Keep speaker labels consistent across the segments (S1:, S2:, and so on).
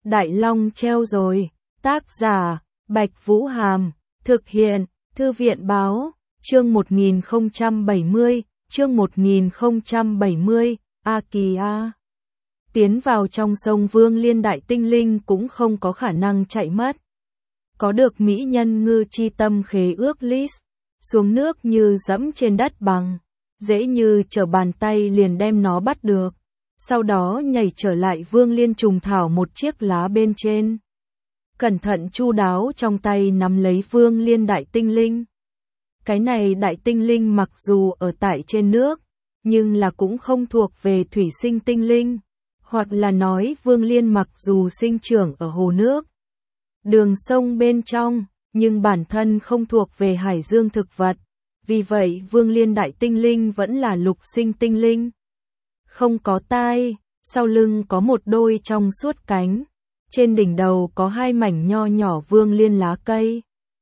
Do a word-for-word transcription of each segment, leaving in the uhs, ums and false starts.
S1: Đại Long treo rồi. Tác giả, Bạch Vũ Hàm. Thực hiện, Thư viện Báo. Chương một nghìn không trăm bảy mươi, chương một nghìn không trăm bảy mươi, A Kỳ A. Tiến vào trong sông Vương Liên Đại Tinh Linh cũng không có khả năng chạy mất. Có được mỹ nhân ngư chi tâm khế ước Lis, xuống nước như dẫm trên đất bằng, dễ như trở bàn tay liền đem nó bắt được. Sau đó nhảy trở lại Vương Liên trùng thảo một chiếc lá bên trên. Cẩn thận chu đáo trong tay nắm lấy Vương Liên Đại Tinh Linh. Cái này Đại Tinh Linh mặc dù ở tại trên nước, nhưng là cũng không thuộc về thủy sinh tinh linh, hoặc là nói Vương Liên mặc dù sinh trưởng ở hồ nước, đường sông bên trong, nhưng bản thân không thuộc về hải dương thực vật. Vì vậy Vương Liên Đại Tinh Linh vẫn là lục sinh tinh linh. Không có tai, sau lưng có một đôi trong suốt cánh, trên đỉnh đầu có hai mảnh nho nhỏ Vương Liên lá cây,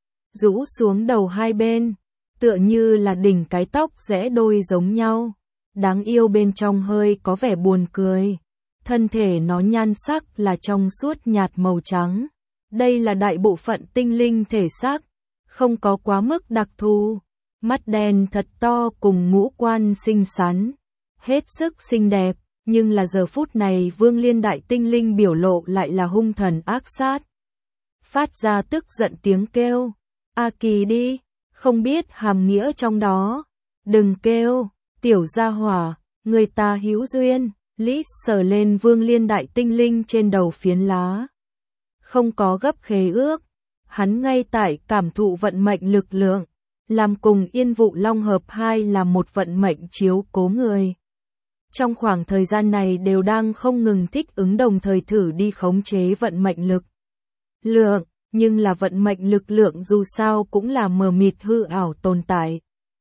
S1: rũ xuống đầu hai bên, tựa như là đỉnh cái tóc rẽ đôi giống nhau, đáng yêu bên trong hơi có vẻ buồn cười. Thân thể nó nhan sắc là trong suốt nhạt màu trắng. Đây là đại bộ phận tinh linh thể xác, không có quá mức đặc thù. Mắt đen thật to cùng ngũ quan xinh xắn, hết sức xinh đẹp, nhưng là giờ phút này Vương Liên Đại Tinh Linh biểu lộ lại là hung thần ác sát. Phát ra tức giận tiếng kêu, A Kỳ đi, không biết hàm nghĩa trong đó. Đừng kêu, tiểu gia hỏa, người ta hữu duyên. Lis sờ lên Vương Liên Đại Tinh Linh trên đầu phiến lá. Không có gấp khế ước, hắn ngay tại cảm thụ vận mệnh lực lượng, làm cùng Yên Vụ Long hợp hai là một vận mệnh chiếu cố người. Trong khoảng thời gian này đều đang không ngừng thích ứng đồng thời thử đi khống chế vận mệnh lực lượng, nhưng là vận mệnh lực lượng dù sao cũng là mờ mịt hư ảo tồn tại.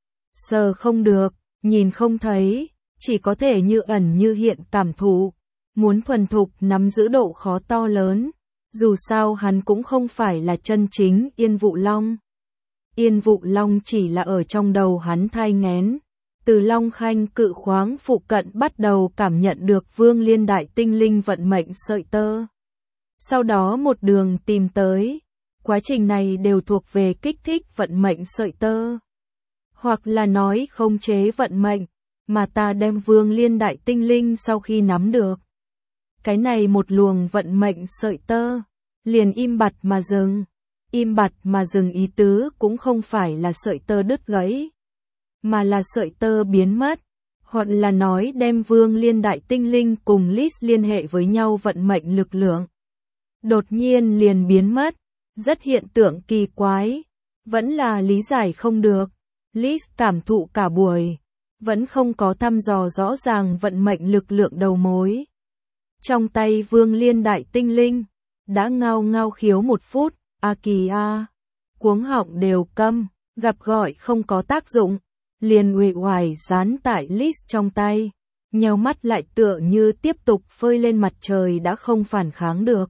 S1: Sờ không được, nhìn không thấy, chỉ có thể như ẩn như hiện cảm thụ, muốn thuần thục nắm giữ độ khó to lớn. Dù sao hắn cũng không phải là chân chính Yên Vụ Long. Yên Vụ Long chỉ là ở trong đầu hắn thai nghén. Từ Long Khanh cự khoáng phụ cận bắt đầu cảm nhận được Vương Liên Đại Tinh Linh vận mệnh sợi tơ. Sau đó một đường tìm tới. Quá trình này đều thuộc về kích thích vận mệnh sợi tơ. Hoặc là nói khống chế vận mệnh, mà ta đem Vương Liên Đại Tinh Linh sau khi nắm được. Cái này một luồng vận mệnh sợi tơ, liền im bặt mà dừng. Im bặt mà dừng ý tứ cũng không phải là sợi tơ đứt gãy, mà là sợi tơ biến mất, hoặc là nói đem Vương Liên Đại Tinh Linh cùng Lis liên hệ với nhau vận mệnh lực lượng. Đột nhiên liền biến mất, rất hiện tượng kỳ quái, vẫn là lý giải không được. Lis cảm thụ cả buổi, vẫn không có thăm dò rõ ràng vận mệnh lực lượng đầu mối. Trong tay Vương Liên Đại Tinh Linh, đã ngao ngao khiếu một phút, A Kỳ A. Cuống họng đều câm, gặp gọi không có tác dụng, liền uể oải dán tại Lis trong tay, nheo mắt lại tựa như tiếp tục phơi lên mặt trời đã không phản kháng được.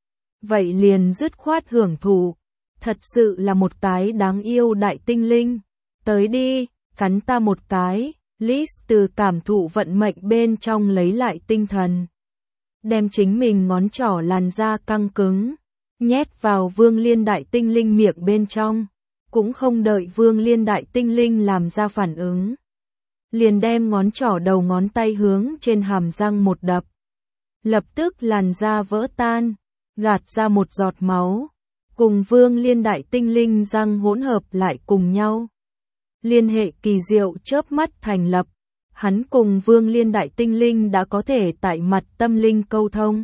S1: Vậy liền dứt khoát hưởng thụ, thật sự là một cái đáng yêu đại tinh linh. Tới đi, cắn ta một cái. Lis từ cảm thụ vận mệnh bên trong lấy lại tinh thần, đem chính mình ngón trỏ làn da căng cứng, nhét vào Vương Liên Đại Tinh Linh miệng bên trong, cũng không đợi Vương Liên Đại Tinh Linh làm ra phản ứng. Liền đem ngón trỏ đầu ngón tay hướng trên hàm răng một đập. Lập tức làn da vỡ tan, gạt ra một giọt máu, cùng Vương Liên Đại Tinh Linh răng hỗn hợp lại cùng nhau. Liên hệ kỳ diệu chớp mắt thành lập, hắn cùng Vương Liên Đại Tinh Linh đã có thể tại mặt tâm linh câu thông.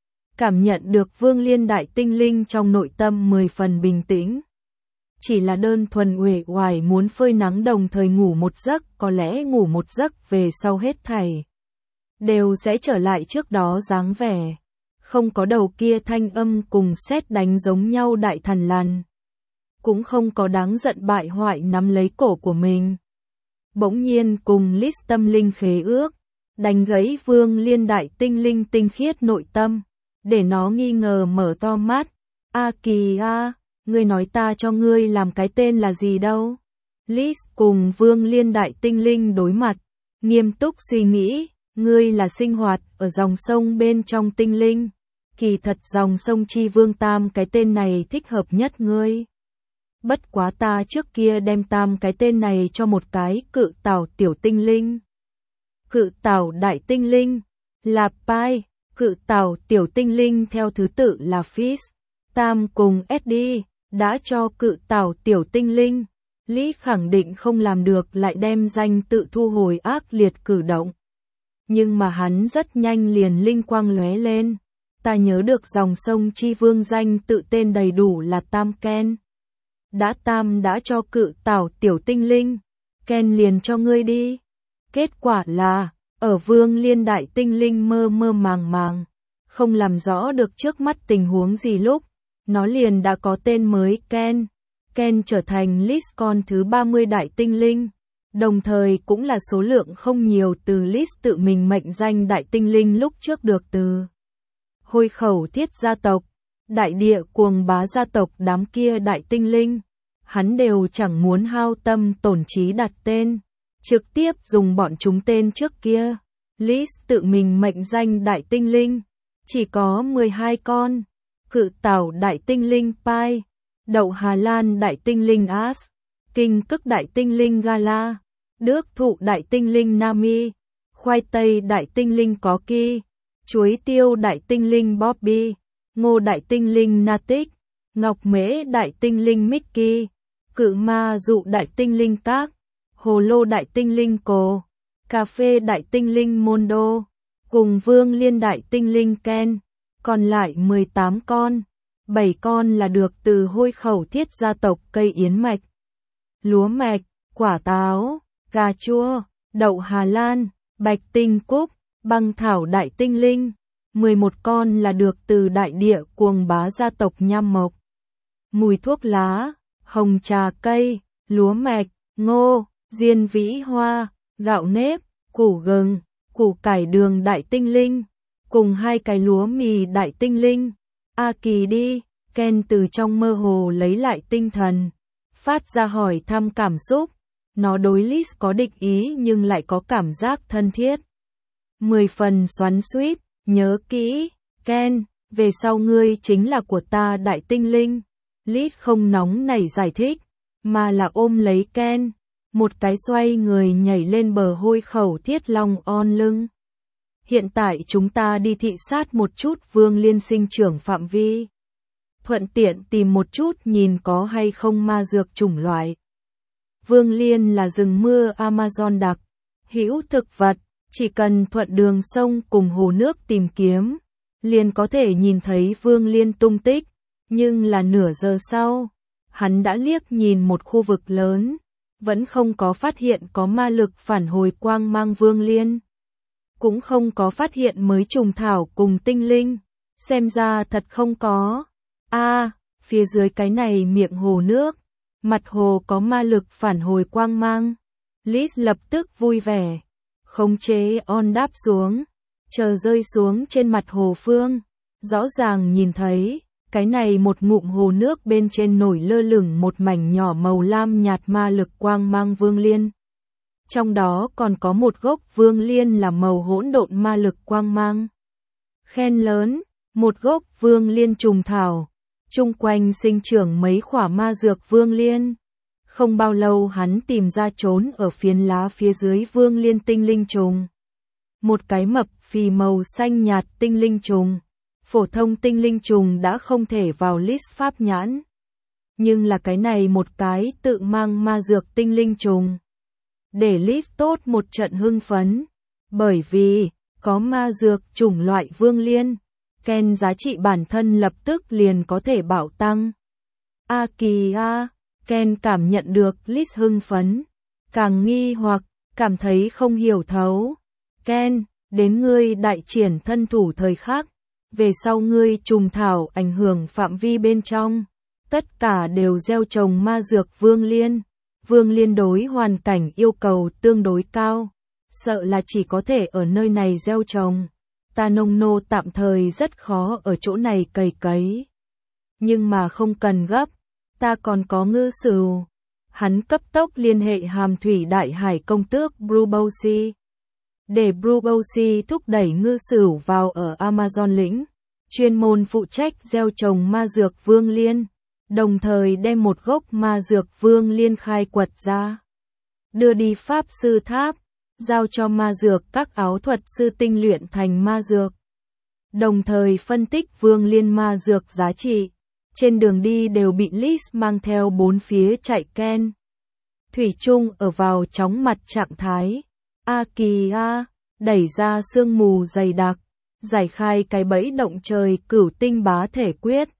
S1: Cảm nhận được Vương Liên Đại Tinh Linh trong nội tâm mười phần bình tĩnh. Chỉ là đơn thuần uể oải muốn phơi nắng đồng thời ngủ một giấc, có lẽ ngủ một giấc về sau hết thảy đều sẽ trở lại trước đó dáng vẻ. Không có đầu kia thanh âm cùng sét đánh giống nhau đại thần lằn. Cũng không có đáng giận bại hoại nắm lấy cổ của mình. Bỗng nhiên cùng Lis tâm linh khế ước, đánh gãy Vương Liên Đại Tinh Linh tinh khiết nội tâm, để nó nghi ngờ mở to mắt. A Kỳ A, ngươi nói ta cho ngươi làm cái tên là gì đâu? Lis cùng Vương Liên Đại Tinh Linh đối mặt, nghiêm túc suy nghĩ, ngươi là sinh hoạt ở dòng sông bên trong tinh linh, Kỳ thật dòng sông Chi Vương Tam cái tên này thích hợp nhất ngươi. Bất quá ta trước kia đem Tam cái tên này cho một cái cự tảo tiểu tinh linh. Cự tảo đại tinh linh là Pi, cự tảo tiểu tinh linh theo thứ tự là Fish, Tam cùng Eddie, đã cho cự tảo tiểu tinh linh. Lý khẳng định không làm được lại đem danh tự thu hồi ác liệt cử động. Nhưng mà hắn rất nhanh liền linh quang lóe lên. Ta nhớ được dòng sông Chi Vương danh tự tên đầy đủ là Tam Ken. Đã Tam đã cho cự tảo tiểu tinh linh, Ken liền cho ngươi đi. Kết quả là, ở Vương Liên đại tinh linh mơ mơ màng màng, không làm rõ được trước mắt tình huống gì lúc, nó liền đã có tên mới Ken. Ken trở thành list con thứ ba mươi đại tinh linh, đồng thời cũng là số lượng không nhiều từ list tự mình mệnh danh đại tinh linh lúc trước được từ Hôi Khẩu Thiết gia tộc, đại địa cuồng bá gia tộc đám kia đại tinh linh. Hắn đều chẳng muốn hao tâm tổn trí đặt tên, trực tiếp dùng bọn chúng tên trước kia. List tự mình mệnh danh đại tinh linh, chỉ có mười hai con. Cự tảo đại tinh linh Pi, đậu Hà Lan đại tinh linh As, kinh cức đại tinh linh Gala, đước thụ đại tinh linh Nami, khoai tây đại tinh linh Cocky, chuối tiêu đại tinh linh Bobby, ngô đại tinh linh Natic, ngọc mễ đại tinh linh Mickey, cự ma dụ đại tinh linh Các, hồ lô đại tinh linh Cổ, cà phê đại tinh linh Mondo, cùng Vương Liên đại tinh linh Ken. Còn lại mười tám con, bảy con là được từ Hôi Khẩu Thiết gia tộc cây yến mạch, lúa mạch, quả táo, cà chua, đậu Hà Lan, bạch tinh cúc, băng thảo đại tinh linh. mười một con là được từ đại địa cuồng bá gia tộc Nham Mộc, mùi thuốc lá, hồng trà cây, lúa mạch, ngô, diên vĩ hoa, gạo nếp, củ gừng, củ cải đường đại tinh linh. Cùng hai cái lúa mì đại tinh linh. A Kỳ đi, Ken từ trong mơ hồ lấy lại tinh thần, phát ra hỏi thăm cảm xúc. Nó đối Liz có địch ý nhưng lại có cảm giác thân thiết. Mười phần xoắn xuýt, nhớ kỹ, Ken, về sau ngươi chính là của ta đại tinh linh. Liz không nóng nảy giải thích, mà là ôm lấy Ken, một cái xoay người nhảy lên bờ Hôi Khẩu Thiết long on lưng. Hiện tại chúng ta đi thị sát một chút Vương Liên sinh trưởng phạm vi. Thuận tiện tìm một chút nhìn có hay không ma dược chủng loại. Vương Liên là rừng mưa Amazon đặc, hữu thực vật, chỉ cần thuận đường sông cùng hồ nước tìm kiếm, liền có thể nhìn thấy Vương Liên tung tích. Nhưng là nửa giờ sau, hắn đã liếc nhìn một khu vực lớn, vẫn không có phát hiện có ma lực phản hồi quang mang Vương Liên. Cũng không có phát hiện mới trùng thảo cùng tinh linh, xem ra thật không có. A, à, phía dưới cái này miệng hồ nước, mặt hồ có ma lực phản hồi quang mang. Liz lập tức vui vẻ, khống chế on đáp xuống, chờ rơi xuống trên mặt hồ phương. Rõ ràng nhìn thấy, cái này một ngụm hồ nước bên trên nổi lơ lửng một mảnh nhỏ màu lam nhạt ma lực quang mang Vương Liên. Trong đó còn có một gốc Vương Liên là màu hỗn độn ma lực quang mang. Khen lớn, một gốc Vương Liên trùng thảo, chung quanh sinh trưởng mấy khỏa ma dược Vương Liên. Không bao lâu hắn tìm ra trốn ở phiến lá phía dưới Vương Liên tinh linh trùng. Một cái mập phì màu xanh nhạt tinh linh trùng. Phổ thông tinh linh trùng đã không thể vào list pháp nhãn. Nhưng là cái này một cái tự mang ma dược tinh linh trùng. Để list tốt một trận hưng phấn. Bởi vì, có ma dược chủng loại Vương Liên. Ken giá trị bản thân lập tức liền có thể bảo tăng. A kỳ a, Ken cảm nhận được list hưng phấn. Càng nghi hoặc, cảm thấy không hiểu thấu. Ken, đến ngươi đại triển thân thủ thời khắc. Về sau ngươi trùng thảo ảnh hưởng phạm vi bên trong. Tất cả đều gieo trồng ma dược Vương Liên. Vương Liên đối hoàn cảnh yêu cầu tương đối cao. Sợ là chỉ có thể ở nơi này gieo trồng. Ta nông nô tạm thời rất khó ở chỗ này cày cấy. Nhưng mà không cần gấp. Ta còn có ngư sửu. Hắn cấp tốc liên hệ hàm thủy đại hải công tước Brubosy. Để Brubosy thúc đẩy ngư sửu vào ở Amazon lĩnh. chuyên môn phụ trách gieo trồng ma dược Vương Liên, đồng thời đem một gốc ma dược Vương Liên khai quật ra, đưa đi pháp sư tháp, giao cho ma dược các áo thuật sư tinh luyện thành ma dược. Đồng thời phân tích Vương Liên ma dược giá trị, trên đường đi đều bị Liz mang theo bốn phía chạy Ken. Thủy chung ở vào chóng mặt trạng thái. A kỳ a, đẩy ra sương mù dày đặc, giải khai cái bẫy động trời cửu tinh bá thể quyết.